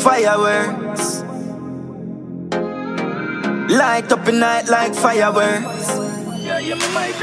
fireworks. Light up the night like fireworks. Yeah, my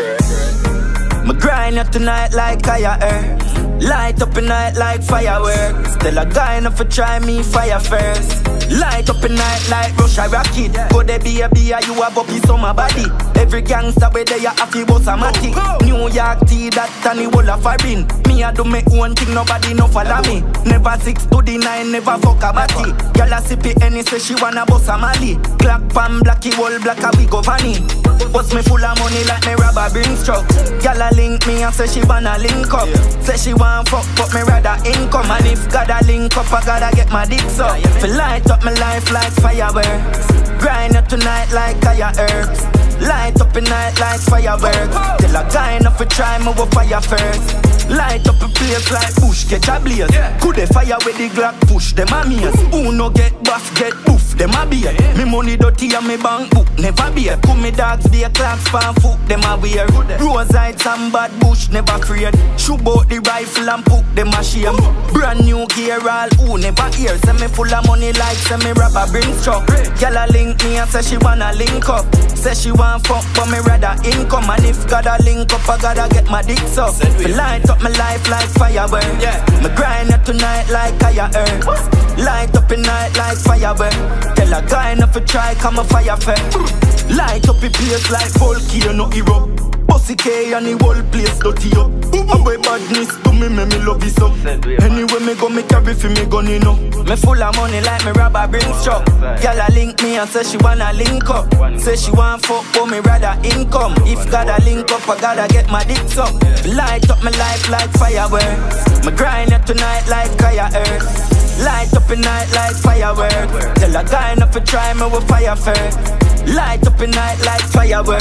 girl. Me grind up tonight like higher earth. Light up the night like fireworks. Tell a guy enough to try me fire first. Light up the night like Russia rocket. Go there be a you a bumpy summer body. Every gangster where they a happy boss a matic. New York tea that and the whole of foreign. Me a do my own thing, nobody no follow me. Never 6 to the 9, never fuck a body. Girl a sip it any say she wanna boss a Mali. Clock pan blacky wall black a we go funny. Bust me full of money like me robber bring struck. Girl a link me and say she wanna link up. Say she want fuck but me rather income. And if gotta link up I gotta get my dicks up. Fi light up my life like fireworks. Grind up tonight like higher herbs. Light up the night like fireworks. Tell a guy enough to try me with fire first. Light up a place like bush catch a blaze. Could they fire with the Glock push them a maze. Who no get buff get poof them a beer. Me money dirty and me bank book never beer. Could me dogs be a clocks fan foot them a wear. Rose heights and bad bush never afraid. Shoot out the rifle and put them a shame. Brand new gear all who never hear. Say me full of money like say me rapper bring struck. Girl a link me and say she wanna link up. Say she want fuck but me rather income. And if gotta link up I gotta get my dicks up. Fi light up my life like fireworks. Me grind up tonight like higher earth. Light up the night like fireworks. Tell a guy enough to try come a fire first. Light up the place like volcano hero. Bossy K and the whole place dirty up. A boy badness to me love you so. Anyway me go me carry for me gun you know. Me full of money like me robber bring struck. Girl a link me and say she wanna link up. Say she want fuck but me rather income. If gotta link up I gotta get my dicks up. Light up my life like fireworks. Me grind up tonight like higher earth. Light up the night like fireworks. Tell a guy enough to try me with fire first. Light up the night like fireworks.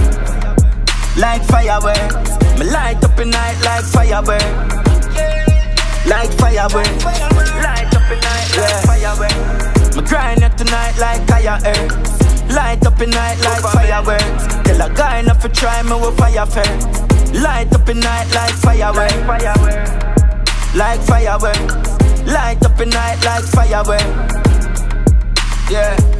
Like fireworks. Me light up the night like fireworks. Like fireworks. Light up the night like fireworks. Me grind up tonight like higher earth. Light up the night like fireworks. Tell a guy enough to try me with fire first. Light up the night like fireworks. Like fireworks. Light up the night like fireworks. Yeah.